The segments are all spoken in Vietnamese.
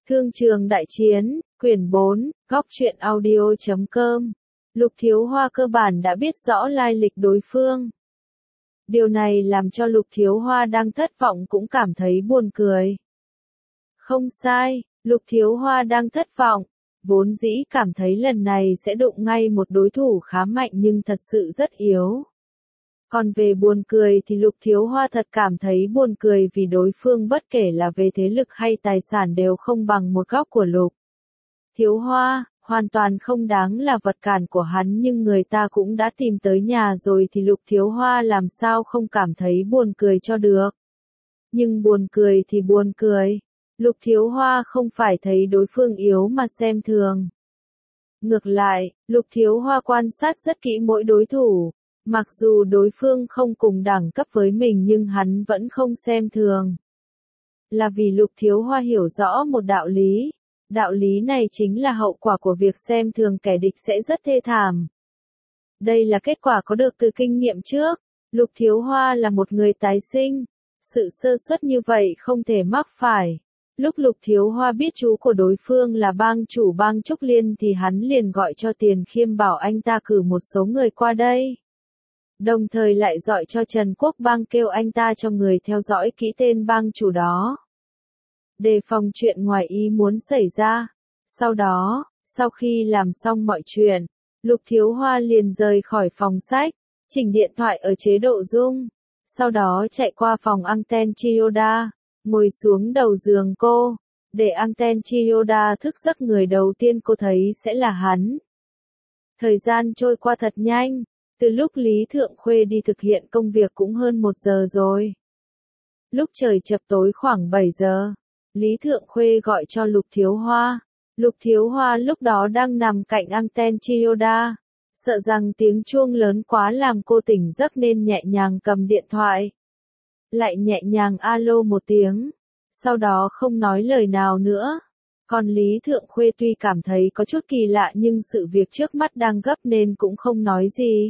Thương trường đại chiến, quyển 4, góc truyện audio.com. Lục Thiếu Hoa cơ bản đã biết rõ lai lịch đối phương. Điều này làm cho Lục Thiếu Hoa đang thất vọng cũng cảm thấy buồn cười. Không sai, Lục Thiếu Hoa đang thất vọng, vốn dĩ cảm thấy lần này sẽ đụng ngay một đối thủ khá mạnh nhưng thật sự rất yếu. Còn về buồn cười thì Lục Thiếu Hoa thật cảm thấy buồn cười vì đối phương bất kể là về thế lực hay tài sản đều không bằng một góc của Lục Thiếu Hoa, hoàn toàn không đáng là vật cản của hắn, nhưng người ta cũng đã tìm tới nhà rồi thì Lục Thiếu Hoa làm sao không cảm thấy buồn cười cho được. Nhưng buồn cười thì buồn cười, Lục Thiếu Hoa không phải thấy đối phương yếu mà xem thường. Ngược lại, Lục Thiếu Hoa quan sát rất kỹ mỗi đối thủ. Mặc dù đối phương không cùng đẳng cấp với mình nhưng hắn vẫn không xem thường. Là vì Lục Thiếu Hoa hiểu rõ một đạo lý. Đạo lý này chính là hậu quả của việc xem thường kẻ địch sẽ rất thê thảm. Đây là kết quả có được từ kinh nghiệm trước. Lục Thiếu Hoa là một người tái sinh. Sự sơ suất như vậy không thể mắc phải. Lúc Lục Thiếu Hoa biết chú của đối phương là bang chủ bang Trúc Liên thì hắn liền gọi cho Tiền Khiêm bảo anh ta cử một số người qua đây. Đồng thời lại gọi cho Trần Quốc Bang kêu anh ta cho người theo dõi kỹ tên bang chủ đó. Đề phòng chuyện ngoài ý muốn xảy ra. Sau đó, sau khi làm xong mọi chuyện, Lục Thiếu Hoa liền rời khỏi phòng sách, chỉnh điện thoại ở chế độ rung. Sau đó chạy qua phòng Anten Chiyoda, ngồi xuống đầu giường cô, để Anten Chiyoda thức giấc. Người đầu tiên cô thấy sẽ là hắn. Thời gian trôi qua thật nhanh. Từ lúc Lý Thượng Khuê đi thực hiện công việc cũng hơn 1 giờ rồi. Lúc trời chập tối khoảng 7 giờ, Lý Thượng Khuê gọi cho Lục Thiếu Hoa. Lục Thiếu Hoa lúc đó đang nằm cạnh Anten Chiyoda, sợ rằng tiếng chuông lớn quá làm cô tỉnh giấc nên nhẹ nhàng cầm điện thoại. Lại nhẹ nhàng alo một tiếng, sau đó không nói lời nào nữa. Còn Lý Thượng Khuê tuy cảm thấy có chút kỳ lạ nhưng sự việc trước mắt đang gấp nên cũng không nói gì.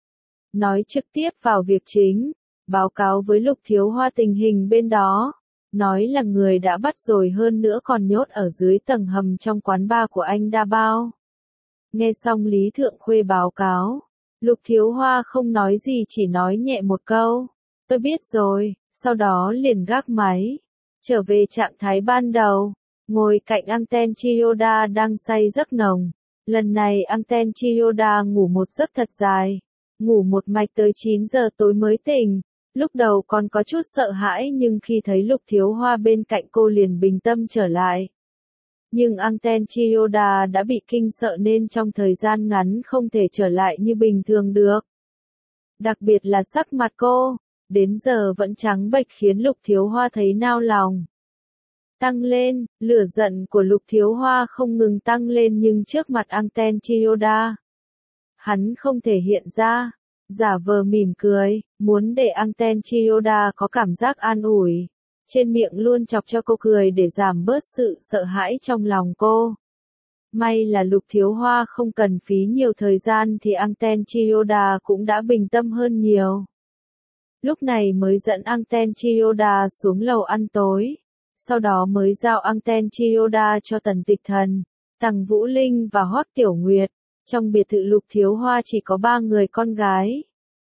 Nói trực tiếp vào việc chính, báo cáo với Lục Thiếu Hoa tình hình bên đó, nói là người đã bắt rồi, hơn nữa còn nhốt ở dưới tầng hầm trong quán bar của anh Đa Bao. Nghe xong Lý Thượng Khuê báo cáo, Lục Thiếu Hoa không nói gì, chỉ nói nhẹ một câu, tôi biết rồi, sau đó liền gác máy, trở về trạng thái ban đầu, ngồi cạnh Anten Chiyoda đang say giấc nồng. Lần này Anten Chiyoda ngủ một giấc thật dài. Ngủ một mạch tới 9 giờ tối mới tỉnh, lúc đầu còn có chút sợ hãi nhưng khi thấy Lục Thiếu Hoa bên cạnh cô liền bình tâm trở lại. Nhưng Anten Chiyoda đã bị kinh sợ nên trong thời gian ngắn không thể trở lại như bình thường được. Đặc biệt là sắc mặt cô, đến giờ vẫn trắng bệch khiến Lục Thiếu Hoa thấy nao lòng. Tăng lên, lửa giận của Lục Thiếu Hoa không ngừng tăng lên nhưng trước mặt Anten Chiyoda, hắn không thể hiện ra, giả vờ mỉm cười, muốn để Anten Chiyoda có cảm giác an ủi. Trên miệng luôn chọc cho cô cười để giảm bớt sự sợ hãi trong lòng cô. May là Lục Thiếu Hoa không cần phí nhiều thời gian thì Anten Chiyoda cũng đã bình tâm hơn nhiều. Lúc này mới dẫn Anten Chiyoda xuống lầu ăn tối. Sau đó mới giao Anten Chiyoda cho Tần Tịch Thần, Tằng Vũ Linh và Hoắc Tiểu Nguyệt. Trong biệt thự Lục Thiếu Hoa chỉ có 3 người con gái.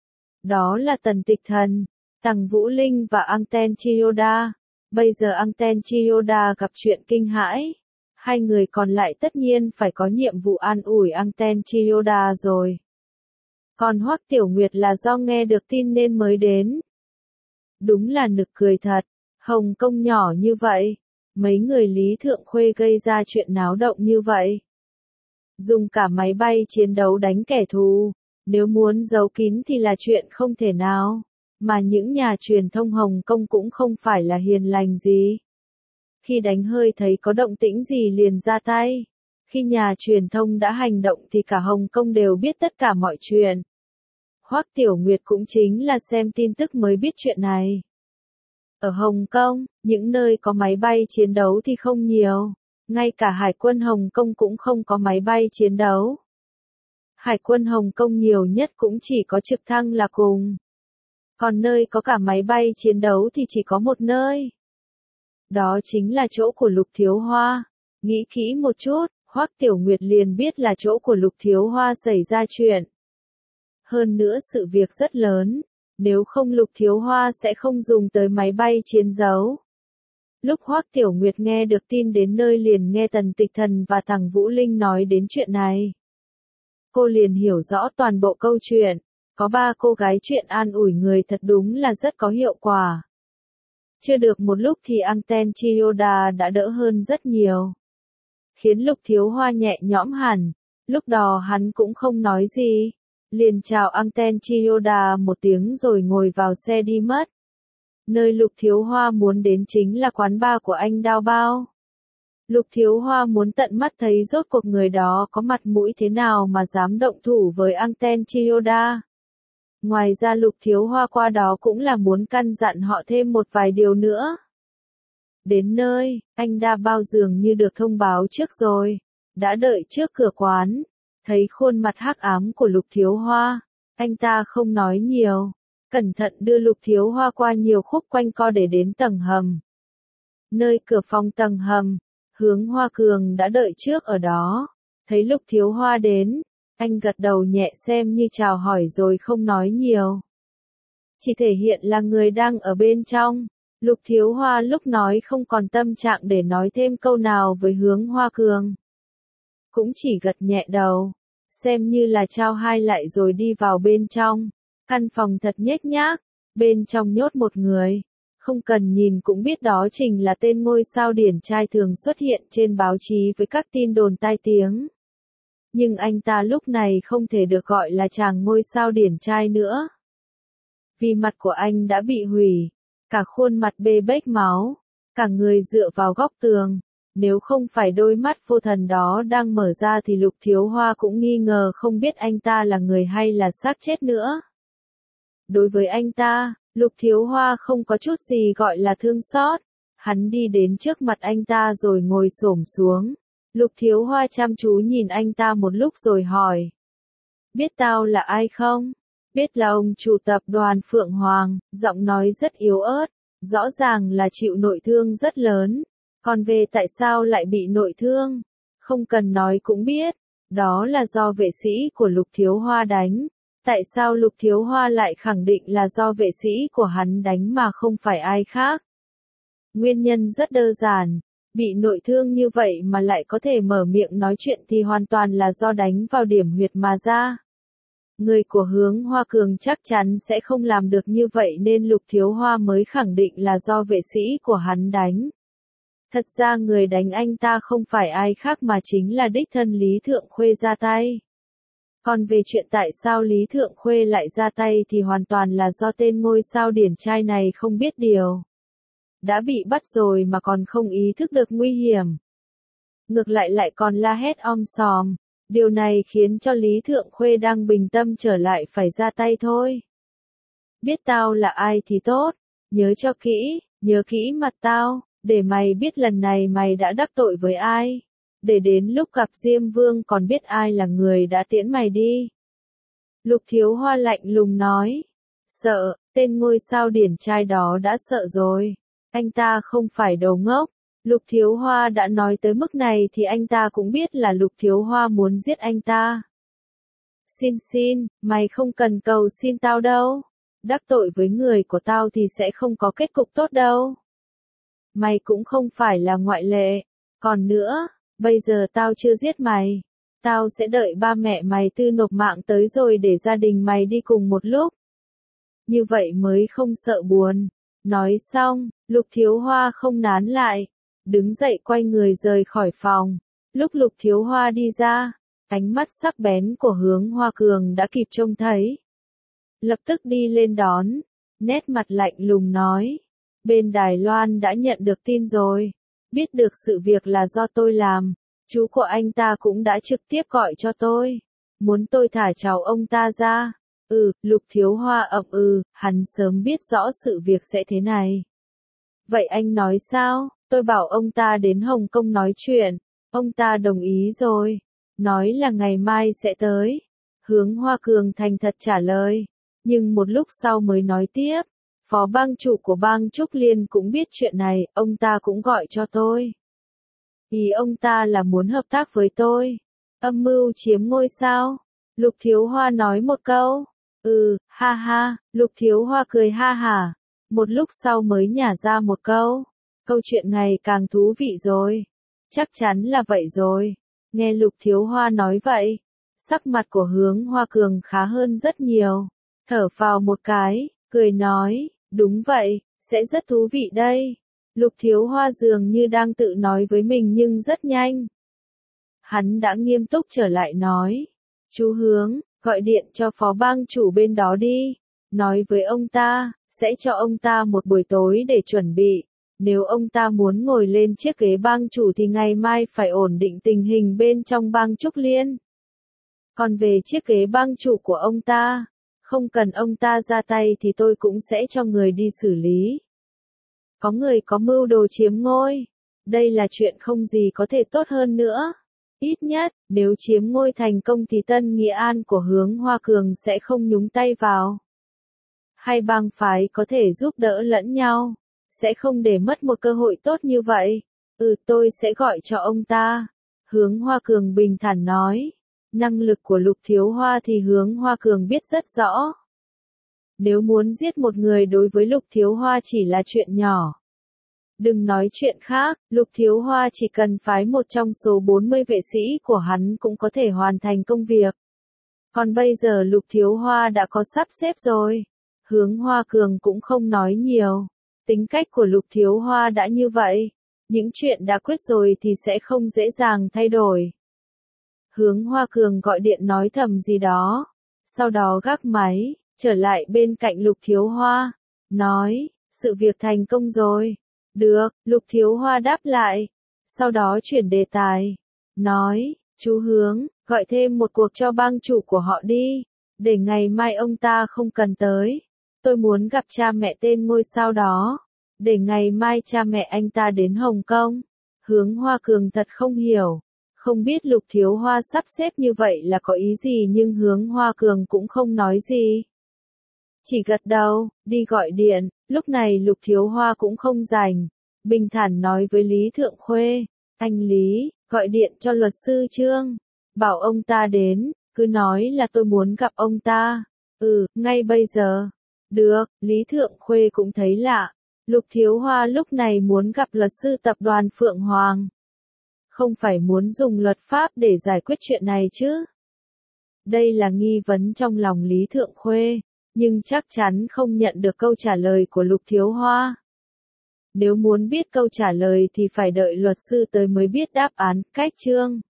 Đó là Tần Tịch Thần, Tằng Vũ Linh và Anten Chiyoda. Bây giờ Anten Chiyoda gặp chuyện kinh hãi. 2 người còn lại tất nhiên phải có nhiệm vụ an ủi Anten Chiyoda rồi. Còn Hoắc Tiểu Nguyệt là do nghe được tin nên mới đến. Đúng là nực cười thật, Hồng Kông nhỏ như vậy. Mấy người Lý Thượng Khuê gây ra chuyện náo động như vậy. Dùng cả máy bay chiến đấu đánh kẻ thù, nếu muốn giấu kín thì là chuyện không thể nào, mà những nhà truyền thông Hồng Kông cũng không phải là hiền lành gì. Khi đánh hơi thấy có động tĩnh gì liền ra tay, khi nhà truyền thông đã hành động thì cả Hồng Kông đều biết tất cả mọi chuyện. Hoắc Tiểu Nguyệt cũng chính là xem tin tức mới biết chuyện này. Ở Hồng Kông, những nơi có máy bay chiến đấu thì không nhiều. Ngay cả Hải quân Hồng Kông cũng không có máy bay chiến đấu. Hải quân Hồng Kông nhiều nhất cũng chỉ có trực thăng là cùng. Còn nơi có cả máy bay chiến đấu thì chỉ có một nơi. Đó chính là chỗ của Lục Thiếu Hoa. Nghĩ kỹ một chút, Hoắc Tiểu Nguyệt liền biết là chỗ của Lục Thiếu Hoa xảy ra chuyện. Hơn nữa sự việc rất lớn, nếu không Lục Thiếu Hoa sẽ không dùng tới máy bay chiến đấu. Lúc Hoắc Tiểu Nguyệt nghe được tin đến nơi liền nghe Tần Tịch Thần và thằng Vũ Linh nói đến chuyện này. Cô liền hiểu rõ toàn bộ câu chuyện, có ba cô gái chuyện an ủi người thật đúng là rất có hiệu quả. Chưa được một lúc thì Anten Chiyoda đã đỡ hơn rất nhiều. Khiến Lục Thiếu Hoa nhẹ nhõm hẳn, lúc đó hắn cũng không nói gì. Liền chào Anten Chiyoda một tiếng rồi ngồi vào xe đi mất. Nơi Lục Thiếu Hoa muốn đến chính là quán bar của anh Đao Bao. Lục Thiếu Hoa muốn tận mắt thấy rốt cuộc người đó có mặt mũi thế nào mà dám động thủ với Anten Chiyoda. Ngoài ra Lục Thiếu Hoa qua đó cũng là muốn căn dặn họ thêm một vài điều nữa. Đến nơi, anh Đa Bao dường như được thông báo trước rồi, đã đợi trước cửa quán, thấy khuôn mặt hắc ám của Lục Thiếu Hoa, anh ta không nói nhiều, cẩn thận đưa Lục Thiếu Hoa qua nhiều khúc quanh co để đến tầng hầm. Nơi cửa phòng tầng hầm, Hướng Hoa Cường đã đợi trước ở đó, thấy Lục Thiếu Hoa đến, anh gật đầu nhẹ xem như chào hỏi rồi không nói nhiều. Chỉ thể hiện là người đang ở bên trong. Lục Thiếu Hoa lúc nói không còn tâm trạng để nói thêm câu nào với Hướng Hoa Cường. Cũng chỉ gật nhẹ đầu, xem như là trao hai lại rồi đi vào bên trong. Căn phòng thật nhếch nhác, bên trong nhốt một người. Không cần nhìn cũng biết đó chính là tên ngôi sao điển trai thường xuất hiện trên báo chí với các tin đồn tai tiếng. Nhưng anh ta lúc này không thể được gọi là chàng ngôi sao điển trai nữa. Vì mặt của anh đã bị hủy. Cả khuôn mặt bê bết máu, cả người dựa vào góc tường, nếu không phải đôi mắt vô thần đó đang mở ra thì Lục Thiếu Hoa cũng nghi ngờ không biết anh ta là người hay là xác chết nữa. Đối với anh ta, Lục Thiếu Hoa không có chút gì gọi là thương xót, hắn đi đến trước mặt anh ta rồi ngồi xổm xuống. Lục Thiếu Hoa chăm chú nhìn anh ta một lúc rồi hỏi. Biết tao là ai không? Biết là ông chủ tập đoàn Phượng Hoàng, giọng nói rất yếu ớt, rõ ràng là chịu nội thương rất lớn. Còn về tại sao lại bị nội thương? Không cần nói cũng biết, đó là do vệ sĩ của Lục Thiếu Hoa đánh. Tại sao Lục Thiếu Hoa lại khẳng định là do vệ sĩ của hắn đánh mà không phải ai khác? Nguyên nhân rất đơn giản, bị nội thương như vậy mà lại có thể mở miệng nói chuyện thì hoàn toàn là do đánh vào điểm huyệt mà ra. Người của Hướng Hoa Cường chắc chắn sẽ không làm được như vậy nên Lục Thiếu Hoa mới khẳng định là do vệ sĩ của hắn đánh. Thật ra người đánh anh ta không phải ai khác mà chính là đích thân Lý Thượng Khuê ra tay. Còn về chuyện tại sao Lý Thượng Khuê lại ra tay thì hoàn toàn là do tên ngôi sao điển trai này không biết điều. Đã bị bắt rồi mà còn không ý thức được nguy hiểm. Ngược lại còn la hét om sòm. Điều này khiến cho Lý Thượng Khuê đang bình tâm trở lại phải ra tay thôi. Biết tao là ai thì tốt, nhớ cho kỹ, nhớ kỹ mặt tao, để mày biết lần này mày đã đắc tội với ai. Để đến lúc gặp Diêm Vương còn biết ai là người đã tiễn mày đi. Lục Thiếu Hoa lạnh lùng nói. Sợ, tên ngôi sao điển trai đó đã sợ rồi. Anh ta không phải đồ ngốc. Lục Thiếu Hoa đã nói tới mức này thì anh ta cũng biết là Lục Thiếu Hoa muốn giết anh ta. Xin, mày không cần cầu xin tao đâu. Đắc tội với người của tao thì sẽ không có kết cục tốt đâu. Mày cũng không phải là ngoại lệ. Còn nữa, bây giờ tao chưa giết mày. Tao sẽ đợi ba mẹ mày tư nộp mạng tới rồi để gia đình mày đi cùng một lúc. Như vậy mới không sợ buồn. Nói xong, Lục Thiếu Hoa không nán lại. Đứng dậy quay người rời khỏi phòng. Lúc Lục Thiếu Hoa đi ra, ánh mắt sắc bén của Hướng Hoa Cường đã kịp trông thấy. Lập tức đi lên đón, nét mặt lạnh lùng nói. Bên Đài Loan đã nhận được tin rồi. Biết được sự việc là do tôi làm. Chú của anh ta cũng đã trực tiếp gọi cho tôi. Muốn tôi thả cháu ông ta ra. Lục Thiếu Hoa ậm hắn sớm biết rõ sự việc sẽ thế này. Vậy anh nói sao? Tôi bảo ông ta đến Hồng Kông nói chuyện. Ông ta đồng ý rồi. Nói là ngày mai sẽ tới. Hướng Hoa Cường thành thật trả lời. Nhưng một lúc sau mới nói tiếp. Phó bang chủ của bang Trúc Liên cũng biết chuyện này, ông ta cũng gọi cho tôi. Ý ông ta là muốn hợp tác với tôi. Âm mưu chiếm ngôi sao? Lục Thiếu Hoa nói một câu. Ha ha, Lục Thiếu Hoa cười ha hả. Một lúc sau mới nhả ra một câu. Câu chuyện ngày càng thú vị rồi. Chắc chắn là vậy rồi. Nghe Lục Thiếu Hoa nói vậy, sắc mặt của Hướng Hoa Cường khá hơn rất nhiều. Thở phào một cái, cười nói, đúng vậy, sẽ rất thú vị đây. Lục Thiếu Hoa dường như đang tự nói với mình nhưng rất nhanh. Hắn đã nghiêm túc trở lại nói, chú Hướng, gọi điện cho phó bang chủ bên đó đi. Nói với ông ta, sẽ cho ông ta một buổi tối để chuẩn bị. Nếu ông ta muốn ngồi lên chiếc ghế bang chủ thì ngày mai phải ổn định tình hình bên trong bang Trúc Liên. Còn về chiếc ghế bang chủ của ông ta, không cần ông ta ra tay thì tôi cũng sẽ cho người đi xử lý. Có người có mưu đồ chiếm ngôi. Đây là chuyện không gì có thể tốt hơn nữa. Ít nhất, nếu chiếm ngôi thành công thì Tân Nghĩa An của Hướng Hoa Cường sẽ không nhúng tay vào. Hai bang phái có thể giúp đỡ lẫn nhau, sẽ không để mất một cơ hội tốt như vậy. Tôi sẽ gọi cho ông ta. Hướng Hoa Cường bình thản nói. Năng lực của Lục Thiếu Hoa thì Hướng Hoa Cường biết rất rõ. Nếu muốn giết một người đối với Lục Thiếu Hoa chỉ là chuyện nhỏ. Đừng nói chuyện khác, Lục Thiếu Hoa chỉ cần phái một trong số 40 vệ sĩ của hắn cũng có thể hoàn thành công việc. Còn bây giờ Lục Thiếu Hoa đã có sắp xếp rồi. Hướng Hoa Cường cũng không nói nhiều. Tính cách của Lục Thiếu Hoa đã như vậy. Những chuyện đã quyết rồi thì sẽ không dễ dàng thay đổi. Hướng Hoa Cường gọi điện nói thầm gì đó. Sau đó gác máy, trở lại bên cạnh Lục Thiếu Hoa. Nói, sự việc thành công rồi. Được, Lục Thiếu Hoa đáp lại. Sau đó chuyển đề tài. Nói, chú Hướng, gọi thêm một cuộc cho bang chủ của họ đi. Để ngày mai ông ta không cần tới. Tôi muốn gặp cha mẹ tên ngôi sao đó. Để ngày mai cha mẹ anh ta đến Hồng Kông. Hướng Hoa Cường thật không hiểu. Không biết Lục Thiếu Hoa sắp xếp như vậy là có ý gì nhưng Hướng Hoa Cường cũng không nói gì. Chỉ gật đầu, đi gọi điện. Lúc này Lục Thiếu Hoa cũng không rảnh. Bình thản nói với Lý Thượng Khuê. Anh Lý, gọi điện cho luật sư Trương. Bảo ông ta đến, cứ nói là tôi muốn gặp ông ta. Ngay bây giờ. Được, Lý Thượng Khuê cũng thấy lạ. Lục Thiếu Hoa lúc này muốn gặp luật sư tập đoàn Phượng Hoàng. Không phải muốn dùng luật pháp để giải quyết chuyện này chứ. Đây là nghi vấn trong lòng Lý Thượng Khuê, nhưng chắc chắn không nhận được câu trả lời của Lục Thiếu Hoa. Nếu muốn biết câu trả lời thì phải đợi luật sư tới mới biết đáp án. Cách Trương.